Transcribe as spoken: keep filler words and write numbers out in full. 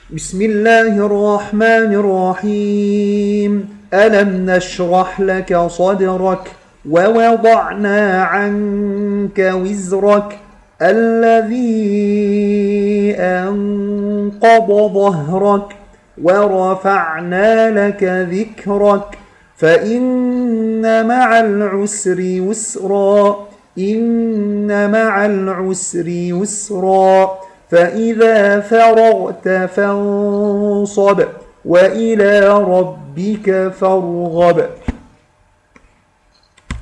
بسم الله الرحمن الرحيم. ألم نشرح لك صدرك ووضعنا عنك وزرك الذي أنقض ظهرك ورفعنا لك ذكرك فإن مع العسر يسرا إن مع العسر يسرا فإذا فرغت فانصب وإلى ربك فارغب.